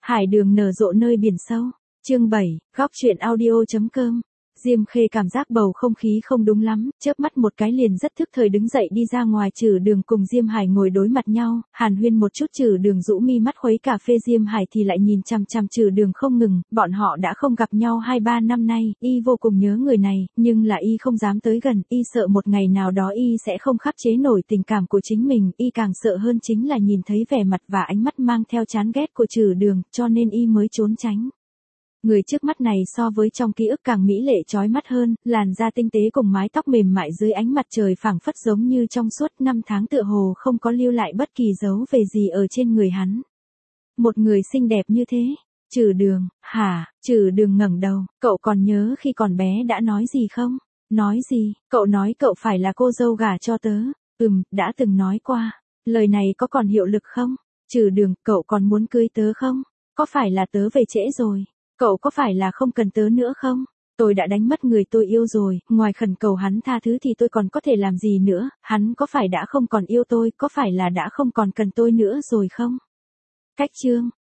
Hải đường nở rộ nơi biển sâu. Chương 7, góc truyện audio.com. Diêm Khê cảm giác bầu không khí không đúng lắm, chớp mắt một cái liền rất thức thời đứng dậy đi ra ngoài. Trử Đường cùng Diêm Hải ngồi đối mặt nhau, hàn huyên một chút. Trử Đường rũ mi mắt khuấy cà phê, Diêm Hải thì lại nhìn chằm chằm Trử Đường không ngừng. Bọn họ đã không gặp nhau 2-3 năm nay, y vô cùng nhớ người này, nhưng là y không dám tới gần, y sợ một ngày nào đó y sẽ không khắc chế nổi tình cảm của chính mình, y càng sợ hơn chính là nhìn thấy vẻ mặt và ánh mắt mang theo chán ghét của Trử Đường, cho nên y mới trốn tránh. Người trước mắt này so với trong ký ức càng mỹ lệ chói mắt hơn, làn da tinh tế cùng mái tóc mềm mại dưới ánh mặt trời phảng phất giống như trong suốt năm tháng tựa hồ không có lưu lại bất kỳ dấu về gì ở trên người hắn. Một người xinh đẹp như thế. Trử Đường, hả? Trử Đường ngẩng đầu, cậu còn nhớ khi còn bé đã nói gì không? Nói gì? Cậu nói cậu phải là cô dâu gả cho tớ. Đã từng nói qua. Lời này có còn hiệu lực không? Trử Đường, cậu còn muốn cưới tớ không? Có phải là tớ về trễ rồi? Cậu có phải là không cần tớ nữa không? Tôi đã đánh mất người tôi yêu rồi, ngoài khẩn cầu hắn tha thứ thì tôi còn có thể làm gì nữa, hắn có phải đã không còn yêu tôi, có phải là đã không còn cần tôi nữa rồi không? Cách chương,